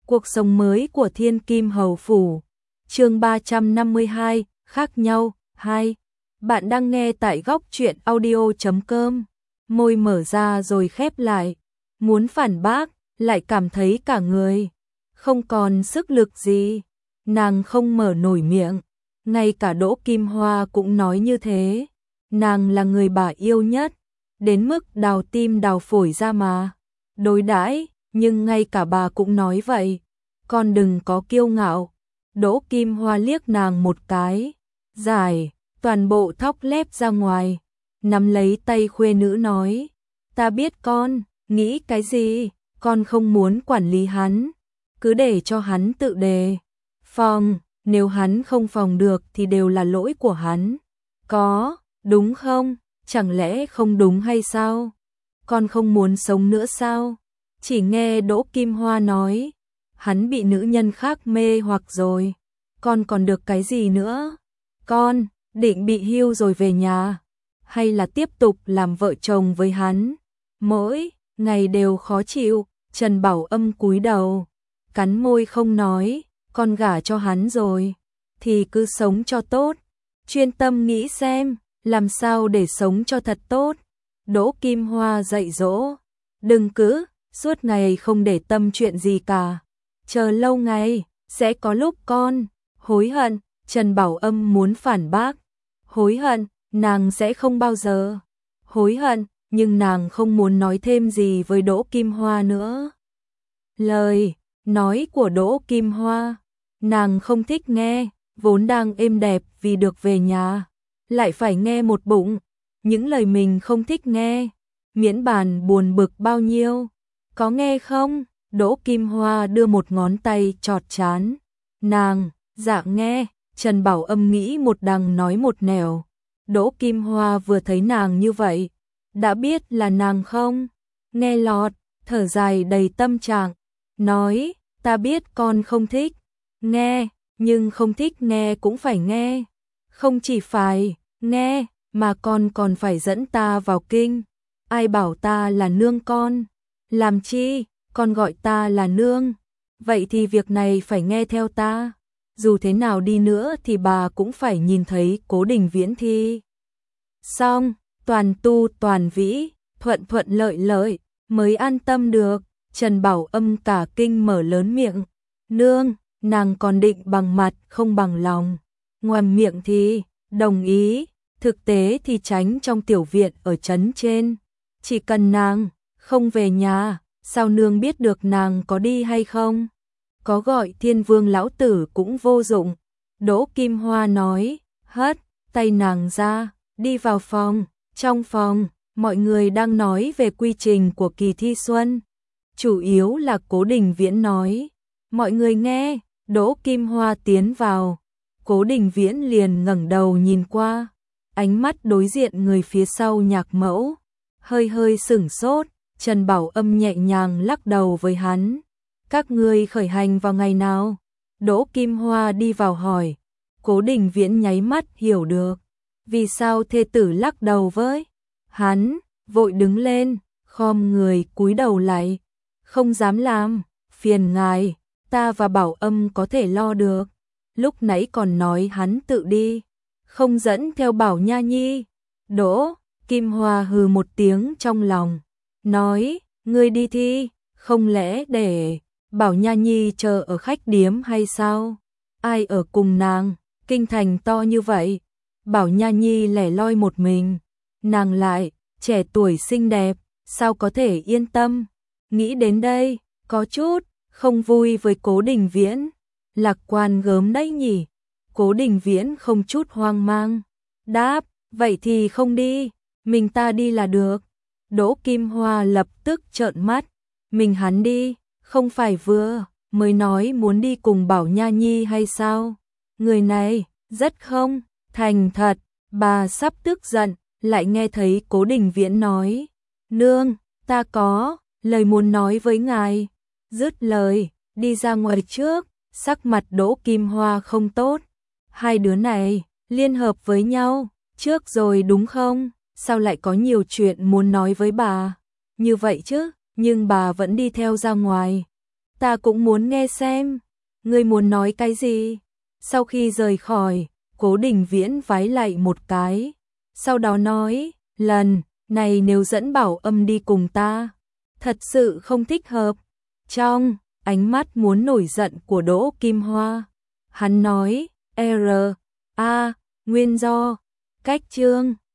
Cuộc sống mới của Thiên Kim Hầu Phủ. Chương 352, khác nhau 2. Bạn đang nghe tại góc truyện audio.com. Môi mở ra rồi khép lại, muốn phản bác, lại cảm thấy cả người không còn sức lực gì. Nàng không mở nổi miệng, ngay cả Đỗ Kim Hoa cũng nói như thế. Nàng là người bà yêu nhất, đến mức đào tim đào phổi ra mà đối đãi, nhưng ngay cả bà cũng nói vậy. Con đừng có kiêu ngạo. Đỗ Kim Hoa liếc nàng một cái, giải toàn bộ thóc lép ra ngoài, nắm lấy tay khuê nữ nói, ta biết con nghĩ cái gì, con không muốn quản lý hắn, cứ để cho hắn tự đề phòng, nếu hắn không phòng được thì đều là lỗi của hắn. Có, đúng không? Chẳng lẽ không đúng hay sao? Con không muốn sống nữa sao? Chỉ nghe Đỗ Kim Hoa nói, hắn bị nữ nhân khác mê hoặc rồi, con còn được cái gì nữa? Con định bị hưu rồi về nhà, hay là tiếp tục làm vợ chồng với hắn? Mỗi ngày đều khó chịu. Trần Bảo Âm cúi đầu, cắn môi không nói, con gả cho hắn rồi, thì cứ sống cho tốt, chuyên tâm nghĩ xem, làm sao để sống cho thật tốt. Đỗ Kim Hoa dạy dỗ, đừng cứ suốt ngày không để tâm chuyện gì cả, chờ lâu ngày, sẽ có lúc con hối hận. Trần Bảo Âm muốn phản bác, hối hận, nàng sẽ không bao giờ hối hận, nhưng nàng không muốn nói thêm gì với Đỗ Kim Hoa nữa. Lời nói của Đỗ Kim Hoa, nàng không thích nghe, vốn đang êm đẹp vì được về nhà, lại phải nghe một bụng những lời mình không thích nghe, miễn bàn buồn bực bao nhiêu. Có nghe không? Đỗ Kim Hoa đưa một ngón tay chọt chán. Nàng, dạ nghe. Trần Bảo Âm nghĩ một đằng nói một nẻo. Đỗ Kim Hoa vừa thấy nàng như vậy, đã biết là nàng không nghe lọt, thở dài đầy tâm trạng, nói, ta biết con không thích nghe, nhưng không thích nghe cũng phải nghe. Không chỉ phải nghe, mà con còn phải dẫn ta vào kinh. Ai bảo ta là nương con? Làm chi? Con gọi ta là nương. Vậy thì việc này phải nghe theo ta. Dù thế nào đi nữa thì bà cũng phải nhìn thấy Cố Đình Viễn thi xong, toàn tu toàn vĩ, thuận thuận lợi lợi, mới an tâm được. Trần Bảo Âm cả kinh mở lớn miệng. Nương, nàng còn định bằng mặt không bằng lòng. Ngoàm miệng thì đồng ý, thực tế thì tránh trong tiểu viện ở trấn trên. Chỉ cần nàng không về nhà, sao nương biết được nàng có đi hay không? Có gọi Thiên Vương lão tử cũng vô dụng. Đỗ Kim Hoa nói, hất tay nàng ra, đi vào phòng. Trong phòng, mọi người đang nói về quy trình của kỳ thi xuân. Chủ yếu là Cố Đình Viễn nói. Mọi người nghe. Đỗ Kim Hoa tiến vào, Cố Đình Viễn liền ngẩng đầu nhìn qua, ánh mắt đối diện người phía sau Nhạc Mẫu, hơi hơi sửng sốt. Trần Bảo Âm nhẹ nhàng lắc đầu với hắn. Các ngươi khởi hành vào ngày nào? Đỗ Kim Hoa đi vào hỏi. Cố Đình Viễn nháy mắt hiểu được vì sao thê tử lắc đầu với hắn, vội đứng lên, khom người cúi đầu lại, không dám làm phiền ngài, ta và Bảo Âm có thể lo được. Lúc nãy còn nói hắn tự đi, không dẫn theo Bảo Nha Nhi. Đỗ Kim Hoa hừ một tiếng trong lòng, nói, ngươi đi thi, không lẽ để Bảo Nha Nhi chờ ở khách điếm hay sao? Ai ở cùng nàng? Kinh thành to như vậy, Bảo Nha Nhi lẻ loi một mình, nàng lại trẻ tuổi xinh đẹp, sao có thể yên tâm? Nghĩ đến đây, có chút không vui với Cố Đình Viễn. Lạc quan gớm đấy nhỉ? Cố Đình Viễn không chút hoang mang, đáp, vậy thì không đi, mình ta đi là được. Đỗ Kim Hoa lập tức trợn mắt, mình hắn đi, không phải vừa mới nói muốn đi cùng Bảo Nha Nhi hay sao? Người này rất không thành thật. Bà sắp tức giận, lại nghe thấy Cố Đình Viễn nói, nương, ta có lời muốn nói với ngài. Dứt lời, đi ra ngoài trước. Sắc mặt Đỗ Kim Hoa không tốt. Hai đứa này liên hợp với nhau trước rồi đúng không? Sao lại có nhiều chuyện muốn nói với bà như vậy chứ? Nhưng bà vẫn đi theo ra ngoài. Ta cũng muốn nghe xem. Ngươi muốn nói cái gì? Sau khi rời khỏi, Cố Đình Viễn vái lạy một cái. Sau đó nói, lần này nếu dẫn Bảo Âm đi cùng ta, thật sự không thích hợp. Trong ánh mắt muốn nổi giận của Đỗ Kim Hoa, hắn nói, nguyên do, cách chương